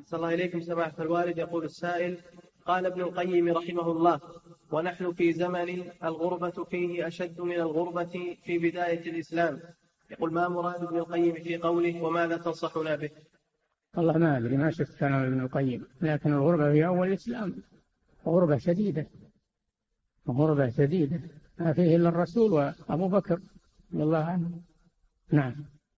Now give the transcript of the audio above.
أحسن الله إليكم سماحة الوالد. يقول السائل: قال ابن القيم رحمه الله: ونحن في زمن الغربة فيه أشد من الغربة في بداية الإسلام. يقول: ما مراد ابن القيم في قوله وماذا تنصحنا به؟ والله ما أدري، ما شفت كلام ابن القيم، لكن الغربة في أول الإسلام غربة شديدة، غربة شديدة ما فيه إلا الرسول وأبو بكر رضي الله عنه. نعم.